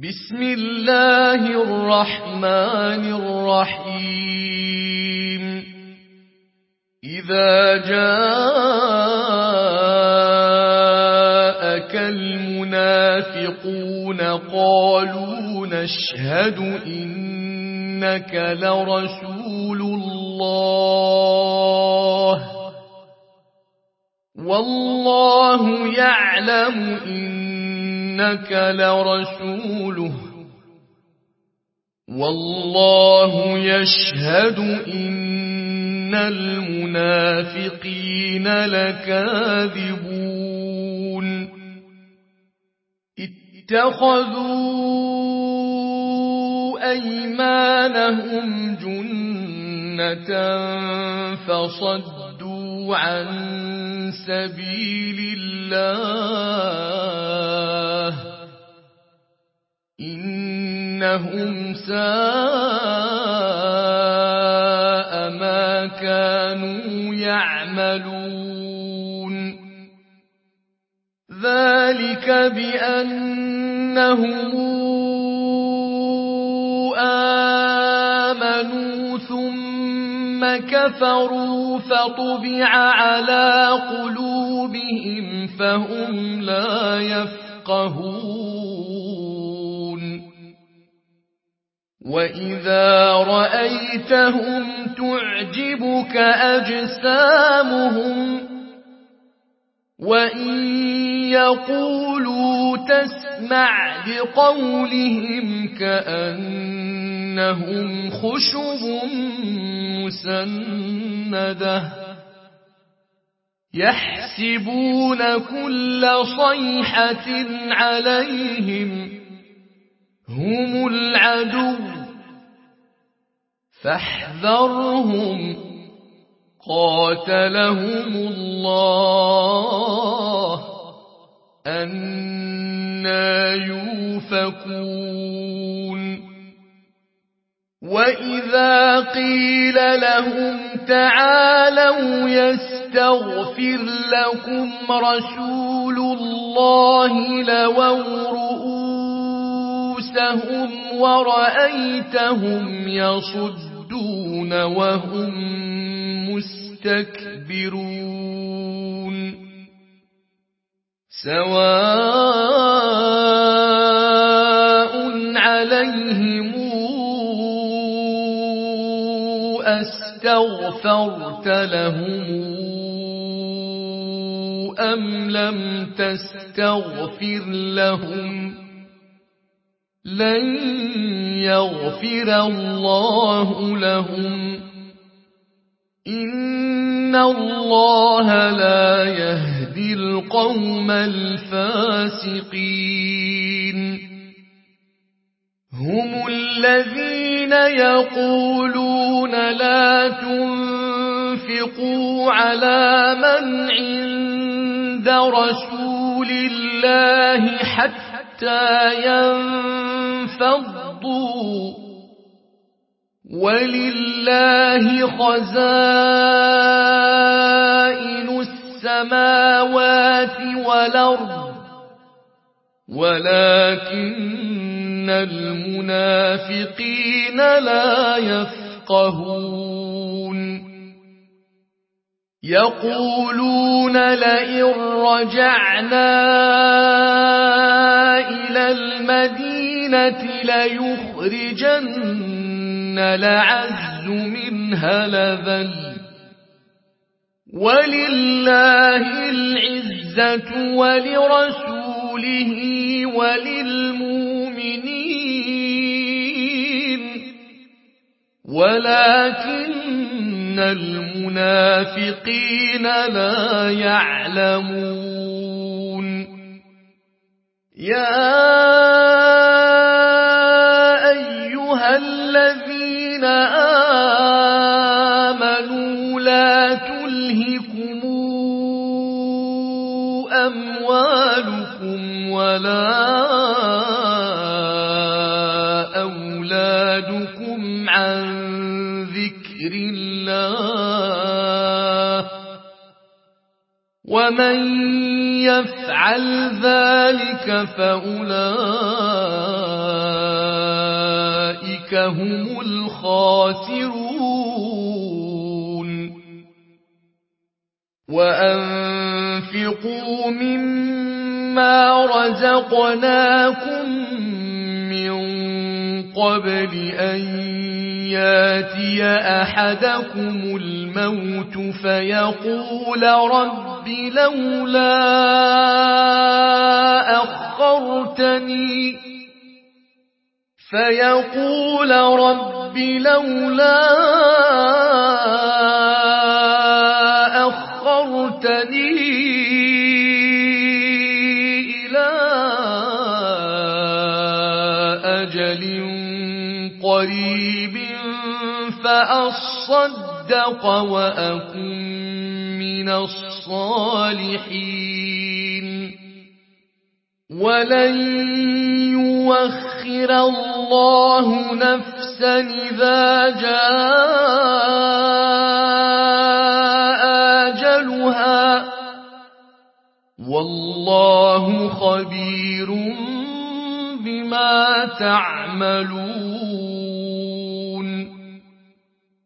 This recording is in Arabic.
بسم الله الرحمن الرحيم إذا جاءك المنافقون قالوا نشهد إنك لرسول الله والله يعلم إنك لرسوله والله يشهد إن المنافقين لكاذبون اتخذوا أيمانهم جنة فصدوا عن سبيل الله إنهم ساء ما كانوا يعملون ذلك بأنهم آمنوا ثم كفروا فطبع على قلوبهم فهم لا يفقهون وإذا رأيتهم تعجبك أجسامهم وإن يقولوا تسمع لقولهم كأنهم خشب مسندة يحسبون كل صيحة عليهم هم العدو فاحذرهم قاتلهم الله أنى يؤفكون وإذا قيل لهم تعالوا يستغفر لكم رسول الله لووا رؤوسهم ورأيتهم يصدون وهم مستكبرون سواء عليهم أستغفرت لهم أم لم تستغفر لهم لن يغفر الله لهم إن الله لا يهدي القوم الفاسقين هم الذين يقولون لا تنفقوا على من عند رسول الله حتى ينفضوا ولله خزائن السماوات والأرض ولكن المنافقين لا يفقهون يقولون لئن رجعنا إلى المدينة ليخرجن الأعز منها الأذل ولله العزة ولرسوله وللمؤمنين ولكن المنافقين لا يعلمون يا أيها الذين آمنوا لا تلهكم أموالكم ولا أولادكم عن ذكر الله ومن يفعل ذلك فأولئك فأولئك هم الخاسرون وأنفقوا مما رزقناكم من قبل أن ياتي أحدكم الموت فيقول رب لولا أخرتني إلى أجل قريب فأصدق وأكن من الصالحين ولن يؤخر الله نفسا إذا جاء أجلها والله خبير بما تعملون